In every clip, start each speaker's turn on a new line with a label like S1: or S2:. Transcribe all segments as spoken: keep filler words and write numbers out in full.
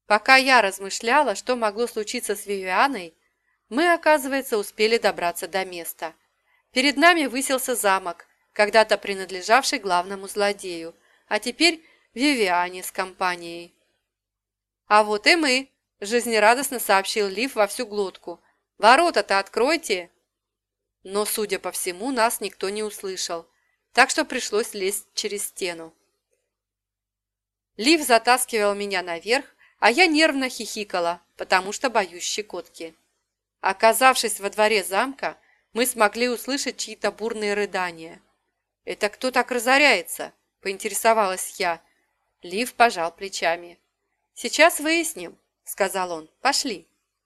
S1: Пока я размышляла, что могло случиться с Вивианой, мы, оказывается, успели добраться до места. Перед нами высился замок, когда-то принадлежавший главному злодею, а теперь Вивиане с компанией. «А вот и мы», – жизнерадостно сообщил Лив во всю глотку. «Ворота-то откройте!» Но, судя по всему, нас никто не услышал, так что пришлось лезть через стену. Лив затаскивал меня наверх, а я нервно хихикала, потому что боюсь щекотки. Оказавшись во дворе замка, мы смогли услышать чьи-то бурные рыдания. «Это кто так разоряется?» – поинтересовалась я. Лив пожал плечами. «Сейчас выясним», – сказал он. «Пошли».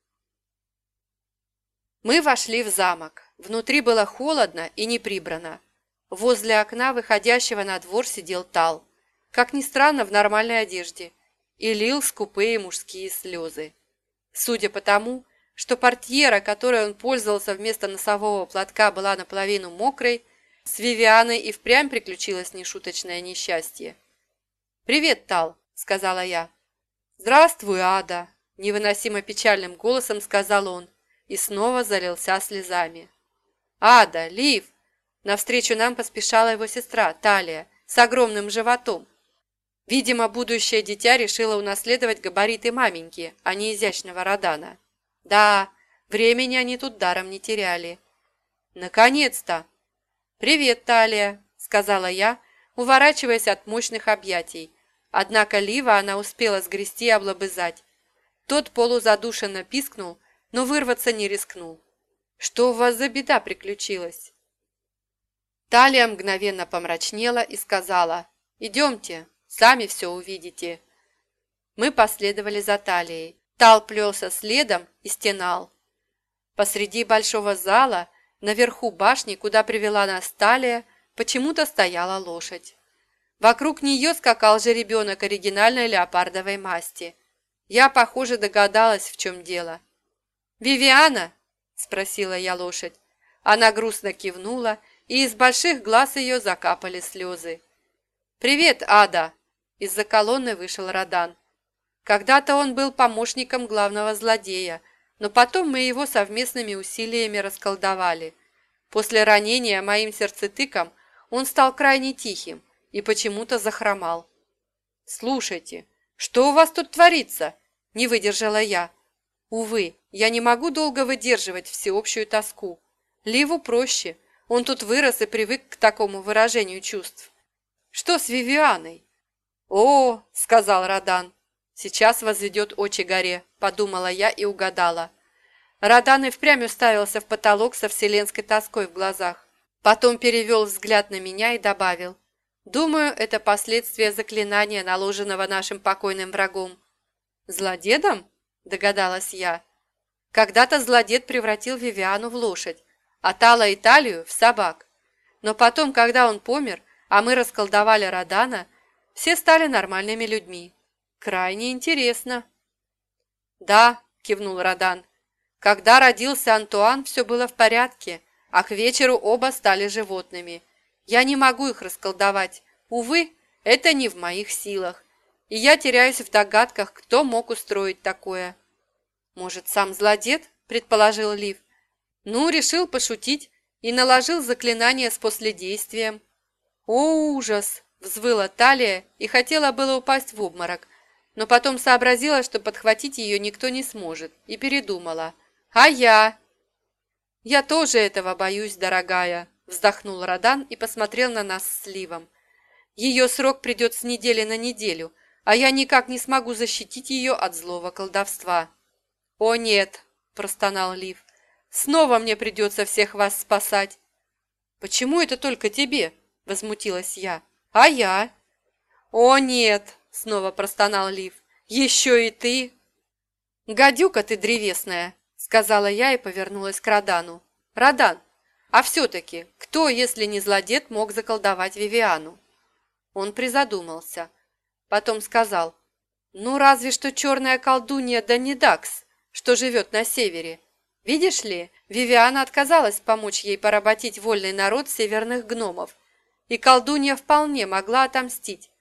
S1: Мы вошли в замок. Внутри было холодно и не прибрано. Возле окна, выходящего на двор, сидел Тал, как ни странно, в нормальной одежде, и лил скупые мужские слезы. Судя по тому, что портьера, которой он пользовался вместо носового платка, была наполовину мокрой, с Вивианой и впрямь приключилось нешуточное несчастье. «Привет, Тал», — сказала я. «Здравствуй, Ада», — невыносимо печальным голосом сказал он и снова залился слезами. «Ада, Лив!» Навстречу нам поспешала его сестра, Талия, с огромным животом. Видимо, будущее дитя решило унаследовать габариты маменьки, а не изящного Родана. Да, времени они тут даром не теряли. «Наконец-то!» «Привет, Талия», — сказала я, уворачиваясь от мощных объятий. Однако Лива она успела сгрести и облобызать. Тот полузадушенно пискнул, но вырваться не рискнул. «Что у вас за беда приключилась?» Талия мгновенно помрачнела и сказала: «Идемте, сами все увидите». Мы последовали за Талией. Тал плелся следом и стенал. Посреди большого зала, наверху башни, куда привела нас Талия, почему-то стояла лошадь. Вокруг нее скакал жеребенок оригинальной леопардовой масти. Я, похоже, догадалась, в чем дело. «Вивиана?» – спросила я лошадь. Она грустно кивнула, и из больших глаз ее закапали слезы. «Привет, Ада!» – из-за колонны вышел Родан. Когда-то он был помощником главного злодея, но потом мы его совместными усилиями расколдовали. После ранения моим сердцетыком он стал крайне тихим и почему-то захромал. «Слушайте, что у вас тут творится?» – не выдержала я. Увы, я не могу долго выдерживать всеобщую тоску. Ливу проще, он тут вырос и привык к такому выражению чувств. «Что с Вивианой?» «О, — сказал Родан, — сейчас возведет очи горе», – подумала я и угадала. Родан и впрямь уставился в потолок со вселенской тоской в глазах. Потом перевел взгляд на меня и добавил: «Думаю, это последствия заклинания, наложенного нашим покойным врагом». «Злодедом?» – догадалась я. Когда-то злодед превратил Вивиану в лошадь, а Тала и Талию – в собак. Но потом, когда он помер, а мы расколдовали Родана, все стали нормальными людьми. Крайне интересно. «Да», – кивнул Родан, – «когда родился Антуан, все было в порядке, а к вечеру оба стали животными. Я не могу их расколдовать. Увы, это не в моих силах. И я теряюсь в догадках, кто мог устроить такое». «Может, сам злодед?» – предположил Лив. «Ну, решил пошутить и наложил заклинание с последействием». «О, ужас!» – взвыла Талия и хотела было упасть в обморок, но потом сообразила, что подхватить ее никто не сможет, и передумала. «А я?» «Я тоже этого боюсь, дорогая», – вздохнул Родан и посмотрел на нас с Ливом. «Ее срок придет с недели на неделю, а я никак не смогу защитить ее от злого колдовства». «О нет», – простонал Лив, – «снова мне придется всех вас спасать». «Почему это только тебе?» – возмутилась я. «А я?» «О нет», – снова простонал Лив, – «еще и ты». «Гадюка ты древесная», – сказала я и повернулась к Родану. «Родан, а все-таки кто, если не злодед, мог заколдовать Вивиану?» Он призадумался. Потом сказал: «Ну, разве что черная колдунья Данидакс, что живет на севере. Видишь ли, Вивиана отказалась помочь ей поработить вольный народ северных гномов, и колдунья вполне могла отомстить.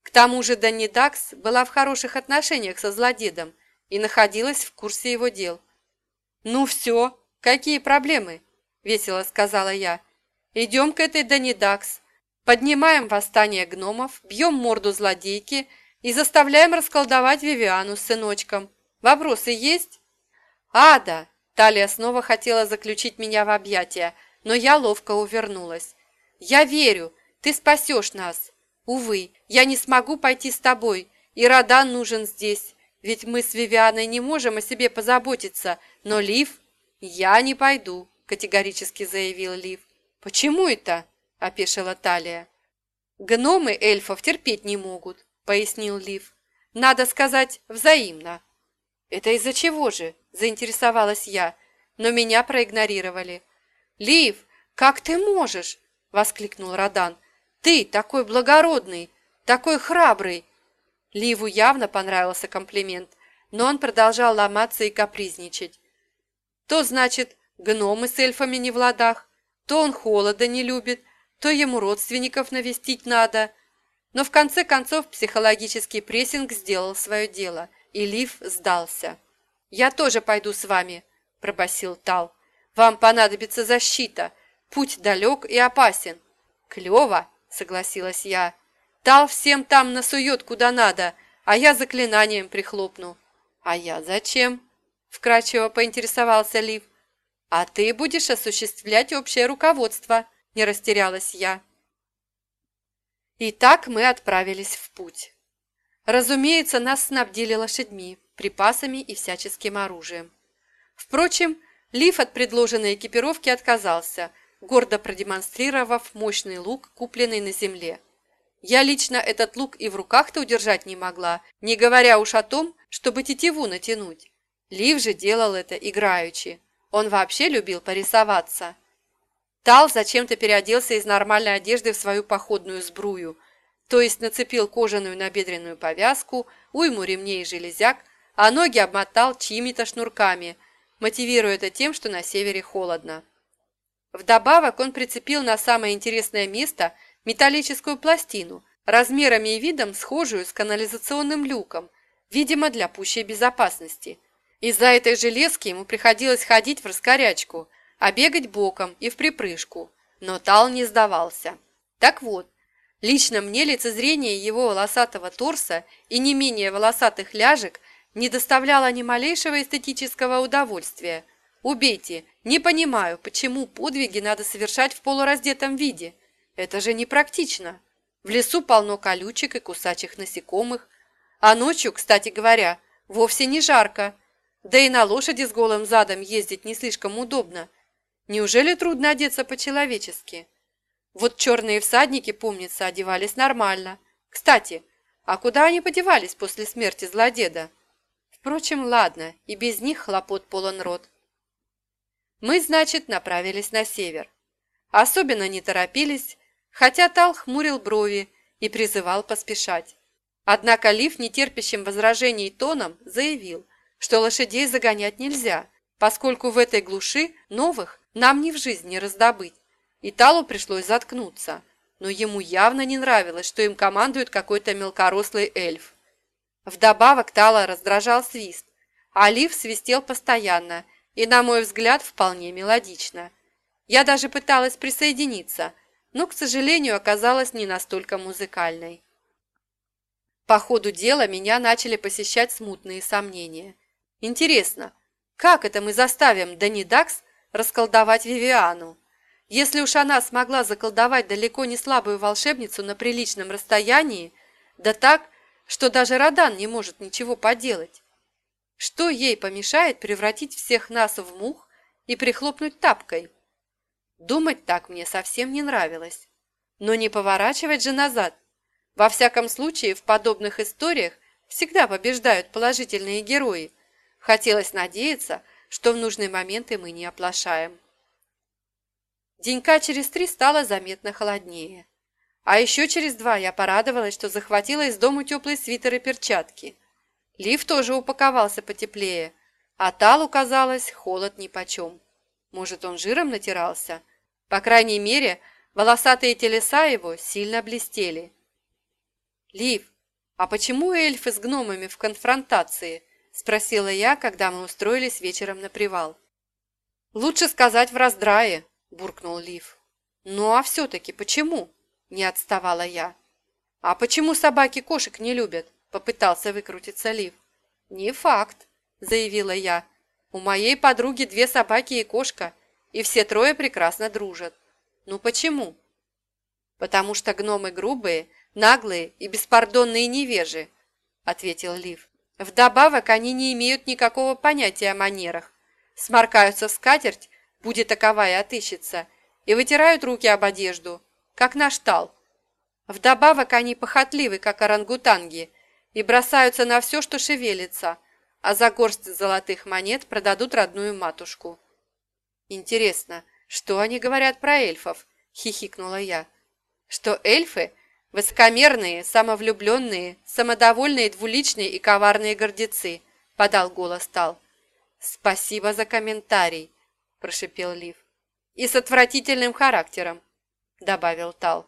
S1: К тому же Донни Дакс была в хороших отношениях со злодедом и находилась в курсе его дел. «Ну все, какие проблемы?» – весело сказала я. «Идем к этой Донни Дакс, поднимаем восстание гномов, бьем морду злодейки и заставляем расколдовать Вивиану с сыночком. Вопросы есть?» «Ада!» – Талия снова хотела заключить меня в объятия, но я ловко увернулась. «Я верю, ты спасешь нас. Увы, я не смогу пойти с тобой, и Родан нужен здесь, ведь мы с Вивианой не можем о себе позаботиться, но Лив...» «Я не пойду», – категорически заявил Лив. «Почему это?» – опешила Талия. «Гномы эльфов терпеть не могут», – пояснил Лив. «Надо сказать, взаимно». «Это из-за чего же?» – заинтересовалась я, но меня проигнорировали. «Лив, как ты можешь?» – воскликнул Родан. «Ты такой благородный, такой храбрый!» Ливу явно понравился комплимент, но он продолжал ломаться и капризничать. То, значит, гномы с эльфами не в ладах, то он холода не любит, то ему родственников навестить надо. Но в конце концов психологический прессинг сделал свое дело, и Лив сдался. «Я тоже пойду с вами», – пробасил Тал. «Вам понадобится защита. Путь далек и опасен». «Клево», – согласилась я. «Тал всем там насует куда надо, а я заклинанием прихлопну». «А я зачем?» – вкратчиво поинтересовался Лив. «А ты будешь осуществлять общее руководство», – не растерялась я. И так мы отправились в путь. Разумеется, нас снабдили лошадьми, припасами и всяческим оружием. Впрочем, Лив от предложенной экипировки отказался, гордо продемонстрировав мощный лук, купленный на земле. Я лично этот лук и в руках-то удержать не могла, не говоря уж о том, чтобы тетиву натянуть. Лив же делал это играючи. Он вообще любил порисоваться. Тал зачем-то переоделся из нормальной одежды в свою походную сбрую, то есть нацепил кожаную набедренную повязку, уйму ремней и железяк, а ноги обмотал чьими-то шнурками, мотивируя это тем, что на севере холодно. Вдобавок он прицепил на самое интересное место металлическую пластину, размерами и видом схожую с канализационным люком, видимо, для пущей безопасности. Из-за этой железки ему приходилось ходить в раскорячку, а бегать боком и в припрыжку, но Тал не сдавался. Так вот, лично мне лицезрение его волосатого торса и не менее волосатых ляжек не доставляло ни малейшего эстетического удовольствия. Убейте, не понимаю, почему подвиги надо совершать в полураздетом виде. Это же непрактично. В лесу полно колючек и кусачих насекомых, а ночью, кстати говоря, вовсе не жарко. Да и на лошади с голым задом ездить не слишком удобно. Неужели трудно одеться по-человечески? Вот черные всадники, помнится, одевались нормально. Кстати, а куда они подевались после смерти злодеда? Впрочем, ладно, и без них хлопот полон рот. Мы, значит, направились на север. Особенно не торопились, хотя Тал хмурил брови и призывал поспешать. Однако Лив, нетерпящим возражений тоном, заявил, что лошадей загонять нельзя, поскольку в этой глуши новых нам ни в жизнь не раздобыть. И Талу пришлось заткнуться, но ему явно не нравилось, что им командует какой-то мелкорослый эльф. Вдобавок Тала раздражал свист, а Лив свистел постоянно и, на мой взгляд, вполне мелодично. Я даже пыталась присоединиться, но, к сожалению, оказалась не настолько музыкальной. По ходу дела меня начали посещать смутные сомнения. Интересно, как это мы заставим Донни Дакс расколдовать Вивиану? Если уж она смогла заколдовать далеко не слабую волшебницу на приличном расстоянии, да так, что даже Родан не может ничего поделать. Что ей помешает превратить всех нас в мух и прихлопнуть тапкой? Думать так мне совсем не нравилось. Но не поворачивать же назад. Во всяком случае, в подобных историях всегда побеждают положительные герои. Хотелось надеяться, что в нужный момент и мы не оплошаем. Денька через три стало заметно холоднее. А еще через два я порадовалась, что захватила из дому теплый свитер и перчатки. Лив тоже упаковался потеплее, а Талу, казалось, холод нипочем. Может, он жиром натирался? По крайней мере, волосатые телеса его сильно блестели. «Лив, «А почему эльфы с гномами в конфронтации?» – спросила я, когда мы устроились вечером на привал. «Лучше сказать в раздрае», – буркнул Лив. «Ну а все-таки почему?» – не отставала я. «А почему собаки кошек не любят?» – попытался выкрутиться Лив. «Не факт», – заявила я. «У моей подруги две собаки и кошка, и все трое прекрасно дружат. Ну почему?» «Потому что гномы грубые, наглые и беспардонные невежи», – ответил Лив. «Вдобавок они не имеют никакого понятия о манерах, сморкаются в скатерть, будет таковая отыщется, и вытирают руки об одежду, как наш Тал. Вдобавок они похотливы, как орангутанги, и бросаются на все, что шевелится, а за горсть золотых монет продадут родную матушку». «Интересно, что они говорят про эльфов?» – хихикнула я. «Что эльфы – высокомерные, самовлюбленные, самодовольные, двуличные и коварные гордецы», – подал голос Тал. «Спасибо за комментарий», – прошипел Лив. «И с отвратительным характером», – добавил Тал.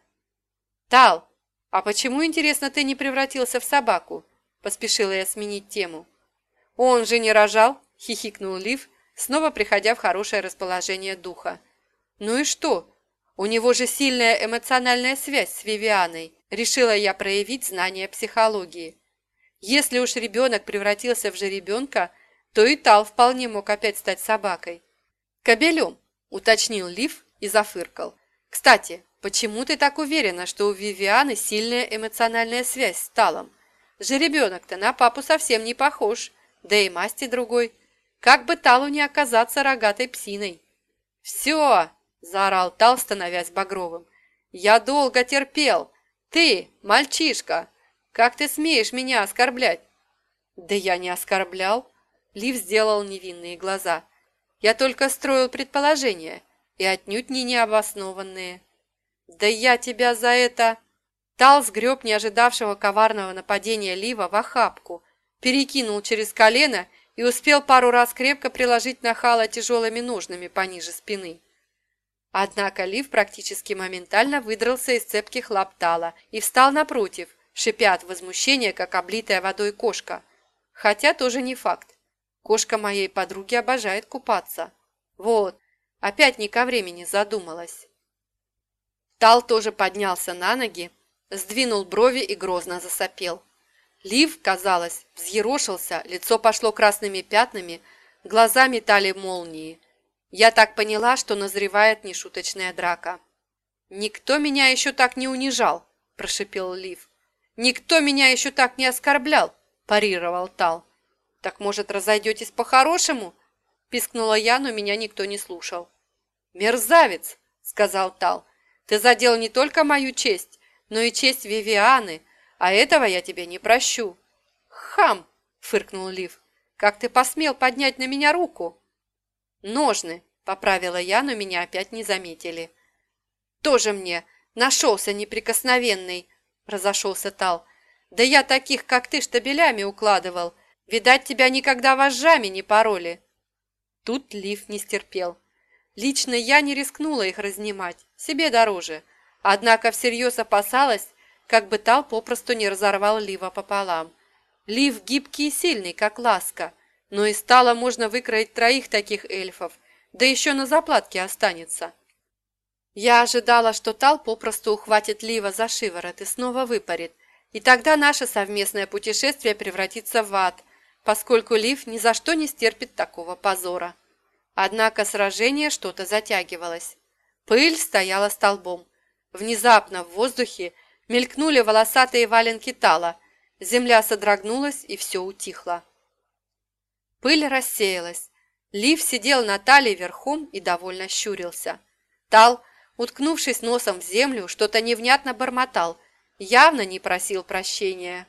S1: «Тал, а почему, интересно, ты не превратился в собаку?» – поспешила я сменить тему. «Он же не рожал», – хихикнул Лив, снова приходя в хорошее расположение духа. «Ну и что? У него же сильная эмоциональная связь с Вивианой», – решила я проявить знание психологии. «Если уж ребенок превратился в жеребенка, то и Тал вполне мог опять стать собакой». «Кобелем», – уточнил Лив и зафыркал. «Кстати, почему ты так уверена, что у Вивианы сильная эмоциональная связь с Талом? Жеребенок-то на папу совсем не похож, да и масти другой. Как бы Талу не оказаться рогатой псиной». «Все!» – заорал Тал, становясь багровым. «Я долго терпел! Ты, мальчишка! Как ты смеешь меня оскорблять?» «Да я не оскорблял!» – Лив сделал невинные глаза. «Я только строил предположения, и отнюдь не необоснованные». «Да я тебя за это...» Тал сгреб не ожидавшего коварного нападения Лива в охапку, перекинул через колено и успел пару раз крепко приложить нахала тяжелыми ножнами пониже спины. Однако Лив практически моментально выдрался из цепких лап Тала и встал напротив, шипя от возмущения, как облитая водой кошка. Хотя тоже не факт. Кошка моей подруги обожает купаться. Вот, опять не ко времени задумалась. Тал тоже поднялся на ноги, сдвинул брови и грозно засопел. Лив, казалось, взъерошился, лицо пошло красными пятнами, глаза метали молнии. Я так поняла, что назревает нешуточная драка. «Никто меня еще так не унижал», – прошипел Лив. «Никто меня еще так не оскорблял», – парировал Тал. «Так, может, разойдетесь по-хорошему?» – пискнула я, но меня никто не слушал. «Мерзавец», – сказал Тал, – «ты задел не только мою честь, но и честь Вивианы, а этого я тебе не прощу». «Хам!» – фыркнул Лив. «Как ты посмел поднять на меня руку?» «Ножны», – поправила я, но меня опять не заметили. «Тоже мне нашелся неприкосновенный», – разошелся Тал. «Да я таких, как ты, штабелями укладывал. Видать, тебя никогда вожжами не пороли». Тут Лив не стерпел. Лично я не рискнула их разнимать, себе дороже. Однако всерьез опасалась, как бы Тал попросту не разорвал Лива пополам. Лив гибкий и сильный, как ласка, но из Тала можно выкроить троих таких эльфов, да еще на заплатке останется. Я ожидала, что Тал попросту ухватит Лива за шиворот и снова выпарит, и тогда наше совместное путешествие превратится в ад, поскольку Лив ни за что не стерпит такого позора. Однако сражение что-то затягивалось. Пыль стояла столбом. Внезапно в воздухе мелькнули волосатые валенки Тала, земля содрогнулась, и все утихло. Пыль рассеялась. Лив сидел на Тале верхом и довольно щурился. Тал, уткнувшись носом в землю, что-то невнятно бормотал, явно не просил прощения.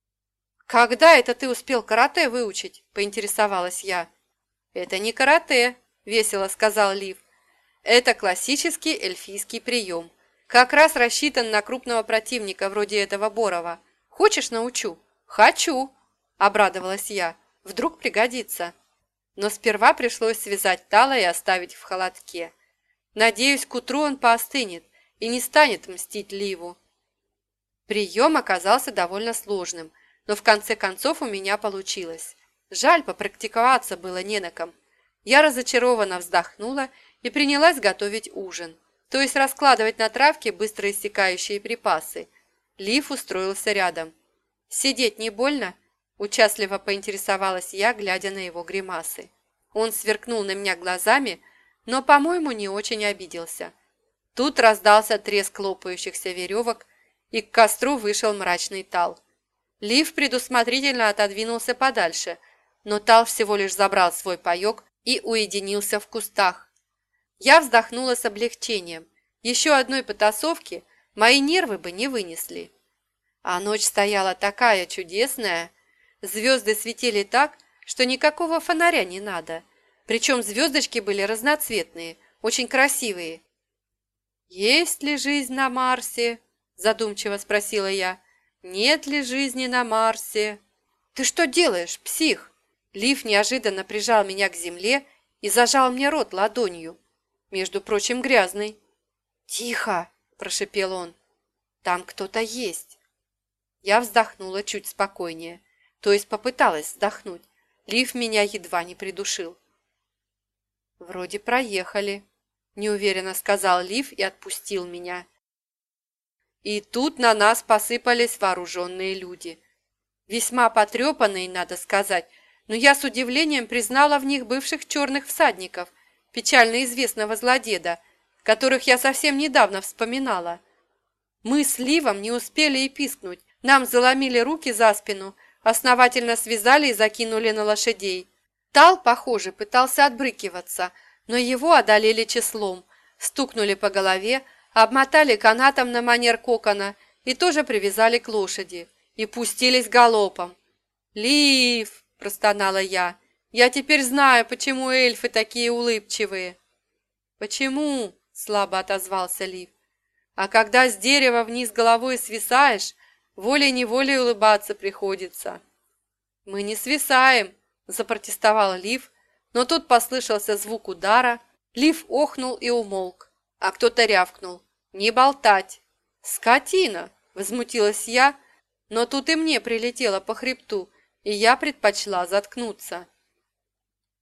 S1: «Когда это ты успел карате выучить?» – поинтересовалась я. «Это не карате», – весело сказал Лив. «Это классический эльфийский прием. Как раз рассчитан на крупного противника вроде этого Борова. Хочешь, научу?» «Хочу», – обрадовалась я. «Вдруг пригодится». Но сперва пришлось связать Тала и оставить в холодке. Надеюсь, к утру он поостынет и не станет мстить Ливу. Прием оказался довольно сложным, но в конце концов у меня получилось. Жаль, попрактиковаться было не на ком. Я разочарованно вздохнула и принялась готовить ужин, то есть раскладывать на травке быстро иссякающие припасы. Лив устроился рядом. «Сидеть не больно?» – участливо поинтересовалась я, глядя на его гримасы. Он сверкнул на меня глазами, но, по-моему, не очень обиделся. Тут раздался треск лопающихся веревок, и к костру вышел мрачный Тал. Лив предусмотрительно отодвинулся подальше, но Тал всего лишь забрал свой паёк и уединился в кустах. Я вздохнула с облегчением. Еще одной потасовки мои нервы бы не вынесли. А ночь стояла такая чудесная. Звезды светили так, что никакого фонаря не надо. Причем звездочки были разноцветные, очень красивые. «Есть ли жизнь на Марсе?» – задумчиво спросила я. «Нет ли жизни на Марсе?» «Ты что делаешь, псих?» Лив неожиданно прижал меня к земле и зажал мне рот ладонью, между прочим, грязной. «Тихо!» – прошепел он. «Там кто-то есть». Я вздохнула чуть спокойнее, то есть попыталась вздохнуть. Лив меня едва не придушил. «Вроде проехали», – неуверенно сказал Лив и отпустил меня. И тут на нас посыпались вооруженные люди. Весьма потрепанные, надо сказать, но я с удивлением признала в них бывших черных всадников, печально известного злодеда, которых я совсем недавно вспоминала. Мы с Ливом не успели и пискнуть, нам заломили руки за спину, основательно связали и закинули на лошадей. Тал, похоже, пытался отбрыкиваться, но его одолели числом, стукнули по голове, обмотали канатом на манер кокона и тоже привязали к лошади, и пустились галопом. «Лив!» – простонала я. «Я теперь знаю, почему эльфы такие улыбчивые». «Почему?» – слабо отозвался Лив. «А когда с дерева вниз головой свисаешь, волей-неволей улыбаться приходится». «Мы не свисаем!» – запротестовал Лив, но тут послышался звук удара. Лив охнул и умолк, а кто-то рявкнул: «Не болтать!» «Скотина!» – возмутилась я, но тут и мне прилетело по хребту, и я предпочла заткнуться.